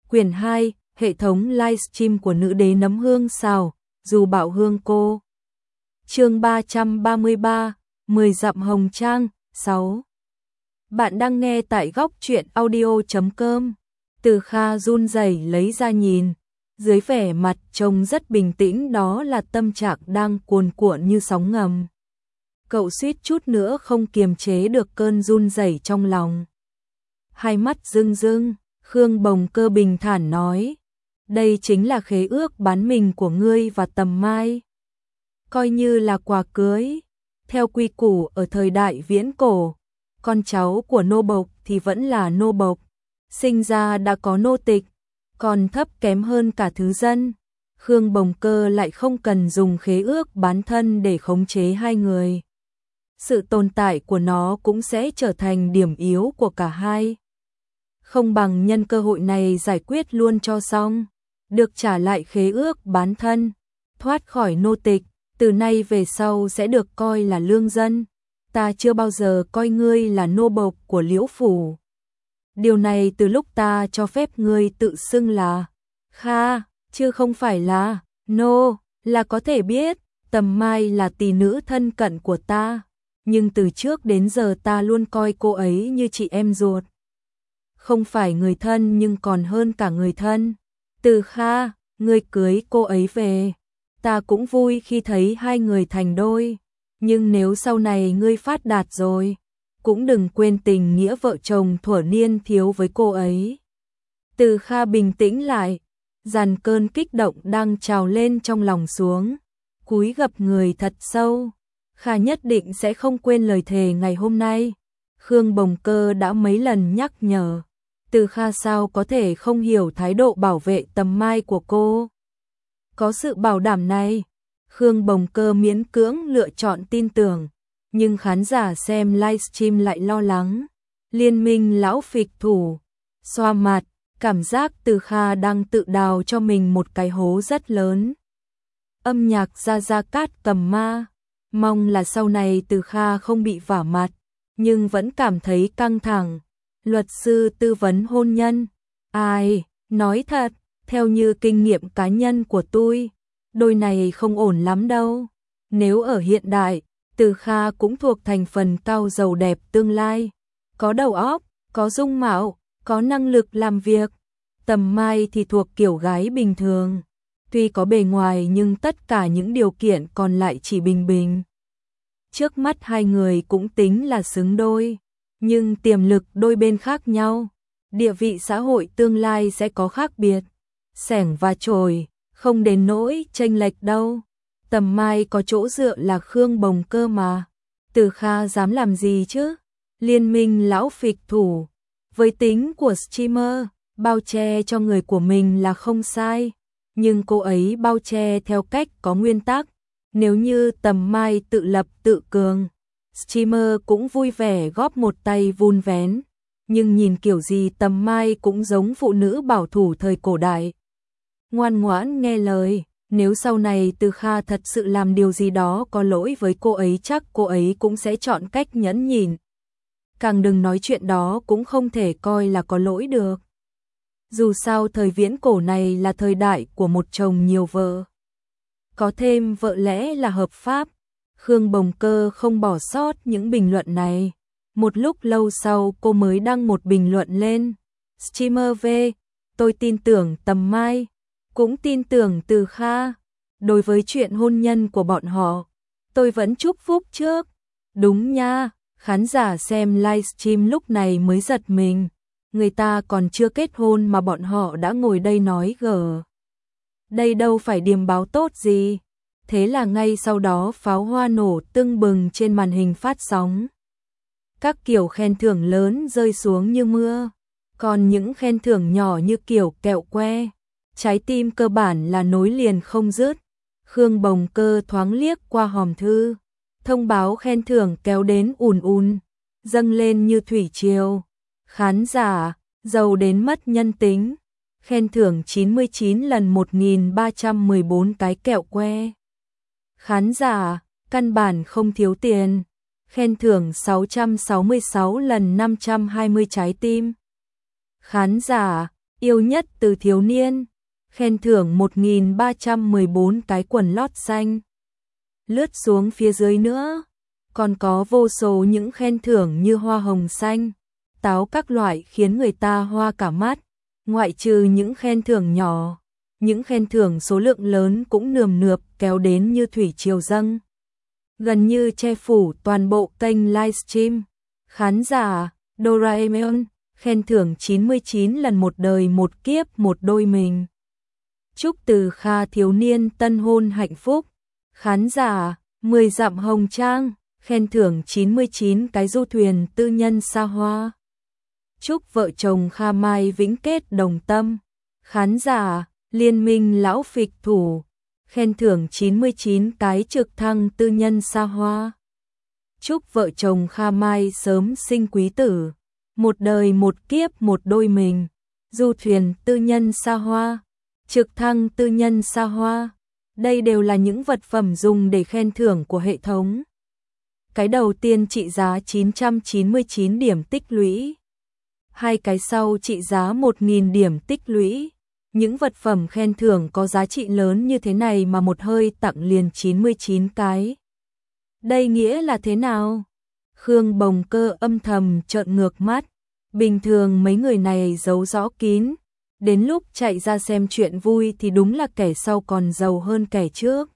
Quyển 2, hệ thống livestream của nữ đế nấm hương xào, dù bảo hương cô. Chương 333, 10 dặm hồng trang, 6. Bạn đang nghe tại góc truyện audio.com. Từ Kha run rẩy lấy ra nhìn, dưới vẻ mặt trông rất bình tĩnh đó là tâm trạng đang cuồn cuộn như sóng ngầm. Cậu suýt chút nữa không kiềm chế được cơn run rẩy trong lòng. Hai mắt rưng rưng, Khương Bồng Cơ bình thản nói, đây chính là khế ước bán mình của ngươi và Tầm Mai. Coi như là quà cưới. Theo quy củ ở thời đại viễn cổ, con cháu của nô bộc thì vẫn là nô bộc, sinh ra đã có nô tịch, còn thấp kém hơn cả thứ dân. Khương Bồng Cơ lại không cần dùng khế ước bán thân để khống chế hai người. Sự tồn tại của nó cũng sẽ trở thành điểm yếu của cả hai. Không bằng nhân cơ hội này giải quyết luôn cho xong, được trả lại khế ước bán thân, thoát khỏi nô tịch, từ nay về sau sẽ được coi là lương dân. Ta chưa bao giờ coi ngươi là nô bộc của Liễu phủ. Điều này từ lúc ta cho phép ngươi tự xưng là Kha, chứ không phải là nô, là có thể biết, Tầm Mai là tỷ nữ thân cận của ta, nhưng từ trước đến giờ ta luôn coi cô ấy như chị em ruột. Không phải người thân nhưng còn hơn cả người thân. Từ Kha, ngươi cưới cô ấy về, ta cũng vui khi thấy hai người thành đôi, nhưng nếu sau này ngươi phát đạt rồi, cũng đừng quên tình nghĩa vợ chồng thuở niên thiếu với cô ấy. Từ Kha bình tĩnh lại, dàn cơn kích động đang trào lên trong lòng xuống, cúi gập người thật sâu. Kha nhất định sẽ không quên lời thề ngày hôm nay. Khương Bồng Cơ đã mấy lần nhắc nhở. Từ Kha sao có thể không hiểu thái độ bảo vệ Tầm Mai của cô. Có sự bảo đảm này, Khương Bồng Cơ miễn cưỡng lựa chọn tin tưởng, nhưng khán giả xem livestream lại lo lắng. Liên minh lão phịch thủ, xoa mặt, cảm giác Từ Kha đang tự đào cho mình một cái hố rất lớn. Âm nhạc Gia Cát Cầm Ma, mong là sau này Từ Kha không bị vả mặt, nhưng vẫn cảm thấy căng thẳng. Luật sư tư vấn hôn nhân. Ai, nói thật, theo như kinh nghiệm cá nhân của tôi, đôi này không ổn lắm đâu. Nếu ở hiện đại, Từ Kha cũng thuộc thành phần cao giàu đẹp tương lai, có đầu óc, có dung mạo, có năng lực làm việc. Tầm Mai thì thuộc kiểu gái bình thường, tuy có bề ngoài nhưng tất cả những điều kiện còn lại chỉ bình bình. Trước mắt hai người cũng tính là xứng đôi, nhưng tiềm lực đôi bên khác nhau, địa vị xã hội tương lai sẽ có khác biệt. Xẻng và chổi, không đến nỗi chênh lệch đâu. Tầm Mai có chỗ dựa là Khương Bồng Cơ mà. Từ Kha dám làm gì chứ? Liên minh lão phịch thủ, với tính của streamer, bao che cho người của mình là không sai, nhưng cô ấy bao che theo cách có nguyên tắc. Nếu như Tầm Mai tự lập tự cường, streamer cũng vui vẻ góp một tay vun vén, nhưng nhìn kiểu gì Tầm Mai cũng giống phụ nữ bảo thủ thời cổ đại. Ngoan ngoãn nghe lời, nếu sau này Từ Kha thật sự làm điều gì đó có lỗi với cô ấy chắc cô ấy cũng sẽ chọn cách nhẫn nhịn. Càng đừng nói chuyện đó cũng không thể coi là có lỗi được. Dù sao thời viễn cổ này là thời đại của một chồng nhiều vợ. Có thêm vợ lẽ là hợp pháp. Khương Bồng Cơ không bỏ sót những bình luận này. Một lúc lâu sau cô mới đăng một bình luận lên. Streamer V, tôi tin tưởng Tầm Mai, cũng tin tưởng Từ Kha. Đối với chuyện hôn nhân của bọn họ, tôi vẫn chúc phúc trước. Đúng nha, khán giả xem livestream lúc này mới giật mình. Người ta còn chưa kết hôn mà bọn họ đã ngồi đây nói gờ. Đây đâu phải điềm báo tốt gì. Thế là ngay sau đó pháo hoa nổ tưng bừng trên màn hình phát sóng. Các kiểu khen thưởng lớn rơi xuống như mưa, còn những khen thưởng nhỏ như kiểu kẹo que, trái tim cơ bản là nối liền không dứt. Khương Bồng Cơ thoáng liếc qua hòm thư, thông báo khen thưởng kéo đến ùn ùn, dâng lên như thủy triều. Khán giả, giàu đến mất nhân tính. Khen thưởng 99 lần 1314 cái kẹo que. Khán giả, căn bản không thiếu tiền. Khen thưởng 666 lần 520 trái tim. Khán giả, Yêu nhất từ thiếu niên, khen thưởng 1314 cái quần lót xanh. Lướt xuống phía dưới nữa, còn có vô số những khen thưởng như hoa hồng xanh, táo các loại khiến người ta hoa cả mắt, ngoại trừ những khen thưởng nhỏ, những khen thưởng số lượng lớn cũng nườm nượp kéo đến như thủy triều dâng, gần như che phủ toàn bộ kênh livestream. Khán giả, Doraemon, khen thưởng 99 lần một đời một kiếp một đôi mình. Chúc Từ Kha thiếu niên tân hôn hạnh phúc. Khán giả, 10 dặm hồng trang, khen thưởng 99 cái du thuyền tư nhân xa hoa. Chúc vợ chồng Kha Mai vĩnh kết đồng tâm. Khán giả, Liên minh lão phịch thủ, khen thưởng 99 cái trực thăng tư nhân xa hoa. Chúc vợ chồng Kha Mai sớm sinh quý tử, một đời một kiếp một đôi mình. Du thuyền tư nhân xa hoa, trực thăng tư nhân xa hoa, đây đều là những vật phẩm dùng để khen thưởng của hệ thống. Cái đầu tiên trị giá 999 điểm tích lũy, hai cái sau trị giá 1000 điểm tích lũy. Những vật phẩm khen thưởng có giá trị lớn như thế này mà một hơi tặng liền 99 cái. Đây nghĩa là thế nào? Khương Bồng Cơ âm thầm trợn ngược mắt. Bình thường mấy người này giấu rõ kín, đến lúc chạy ra xem chuyện vui thì đúng là kẻ sau còn giàu hơn kẻ trước.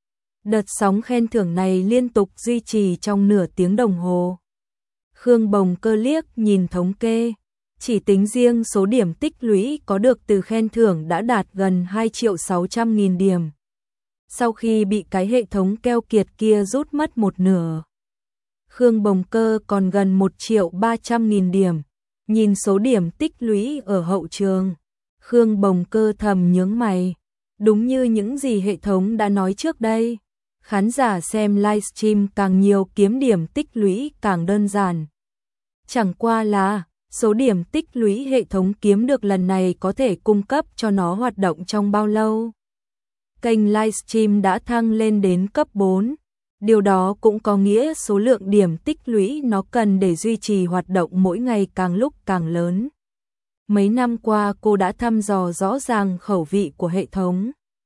Đợt sóng khen thưởng này liên tục duy trì trong nửa tiếng đồng hồ. Khương Bồng Cơ liếc nhìn thống kê, chỉ tính riêng số điểm tích lũy có được từ khen thưởng đã đạt gần 2.600.000 điểm. Sau khi bị cái hệ thống keo kiệt kia rút mất một nửa, Khương Bồng Cơ còn gần 1.300.000 điểm. Nhìn số điểm tích lũy ở hậu trường, Khương Bồng Cơ thầm nhướng mày. Đúng như những gì hệ thống đã nói trước đây, khán giả xem livestream càng nhiều kiếm điểm tích lũy càng đơn giản. Chẳng qua là số điểm tích lũy hệ thống kiếm được lần này có thể cung cấp cho nó hoạt động trong bao lâu. Kênh livestream đã thăng lên đến cấp 4. Điều đó cũng có nghĩa số lượng điểm tích lũy nó cần để duy trì hoạt động mỗi ngày càng lúc càng lớn. Mấy năm qua cô đã thăm dò rõ ràng khẩu vị của hệ thống.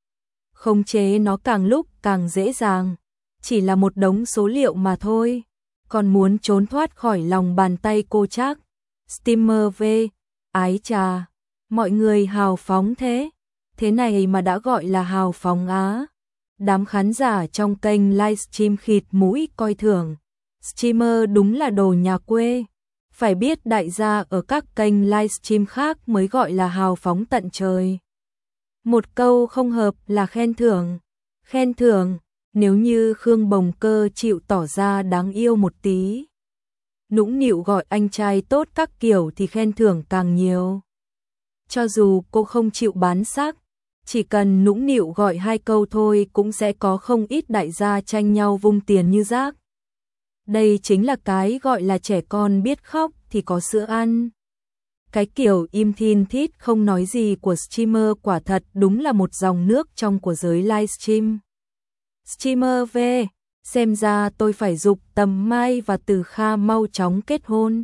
Khống chế nó càng lúc càng dễ dàng. Chỉ là một đống số liệu mà thôi. Còn muốn trốn thoát khỏi lòng bàn tay cô chắc. Streamer V, ái chà, mọi người hào phóng thế. Thế này mà đã gọi là hào phóng á. Đám khán giả trong kênh livestream khịt mũi coi thường. Streamer đúng là đồ nhà quê. Phải biết đại gia ở các kênh livestream khác mới gọi là hào phóng tận trời. Một câu không hợp là khen thưởng. Khen thưởng, nếu như Khương Bồng Cơ chịu tỏ ra đáng yêu một tí, nũng nịu gọi anh trai tốt các kiểu thì khen thưởng càng nhiều. Cho dù cô không chịu bán xác, chỉ cần nũng nịu gọi 2 câu thôi cũng sẽ có không ít đại gia tranh nhau vung tiền như rác. Đây chính là cái gọi là trẻ con biết khóc thì có sữa ăn. Cái kiểu im thin thít không nói gì của streamer quả thật đúng là một dòng nước trong của giới livestream. Streamer V, xem ra tôi phải giục Tầm Mai và Từ Kha mau chóng kết hôn.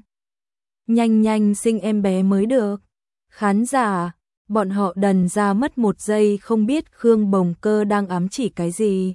Nhanh nhanh sinh em bé mới được. Khán giả, bọn họ đần ra mất một giây không biết Khương Bồng Cơ đang ám chỉ cái gì.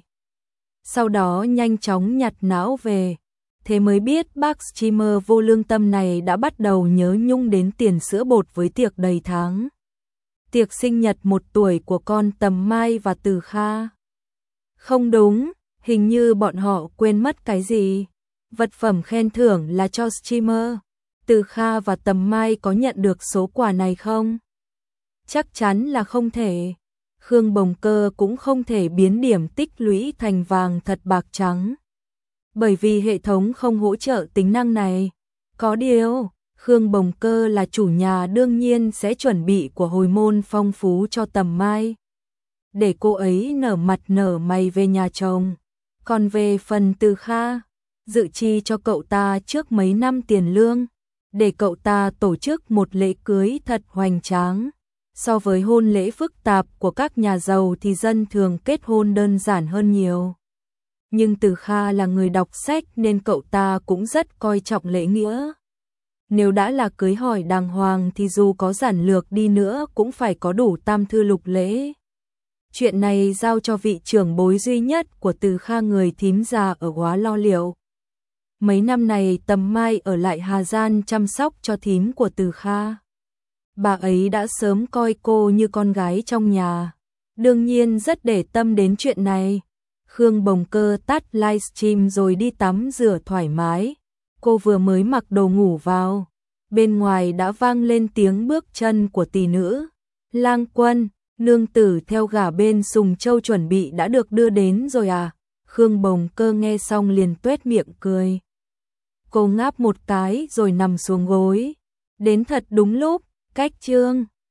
Sau đó nhanh chóng nhặt não về. Thế mới biết bác streamer vô lương tâm này đã bắt đầu nhớ nhung đến tiền sữa bột với tiệc đầy tháng. Tiệc sinh nhật 1 tuổi của con Tầm Mai và Từ Kha. Không đúng, hình như bọn họ quên mất cái gì. Vật phẩm khen thưởng là cho streamer. Từ Kha và Tầm Mai có nhận được số quà này không? Chắc chắn là không thể. Khương Bồng Cơ cũng không thể biến điểm tích lũy thành vàng thật bạc trắng. Bởi vì hệ thống không hỗ trợ tính năng này. Có điều, Khương Bồng Cơ là chủ nhà đương nhiên sẽ chuẩn bị của hồi môn phong phú cho Tầm Mai. Để cô ấy nở mặt nở mày về nhà chồng. Còn về phần Từ Kha, dự chi cho cậu ta trước mấy năm tiền lương, để cậu ta tổ chức một lễ cưới thật hoành tráng. So với hôn lễ phức tạp của các nhà giàu thì dân thường kết hôn đơn giản hơn nhiều. Nhưng Từ Kha là người đọc sách nên cậu ta cũng rất coi trọng lễ nghĩa. Nếu đã là cưới hỏi đàng hoàng thì dù có giản lược đi nữa cũng phải có đủ tam thư lục lễ. Chuyện này giao cho vị trưởng bối duy nhất của Từ Kha người thím già ở Góa lo liệu. Mấy năm này Tầm Mai ở lại Hà Giang chăm sóc cho thím của Từ Kha. Bà ấy đã sớm coi cô như con gái trong nhà. Đương nhiên rất để tâm đến chuyện này. Khương Bồng Cơ tắt livestream rồi đi tắm rửa thoải mái. Cô vừa mới mặc đồ ngủ vào. Bên ngoài đã vang lên tiếng bước chân của tỷ nữ. Lang Quân, nương tử theo gả bên Sùng Châu chuẩn bị đã được đưa đến rồi à? Khương Bồng Cơ nghe xong liền tuét miệng cười. Cô ngáp một cái rồi nằm xuống gối. Đến thật đúng lúc, cách chương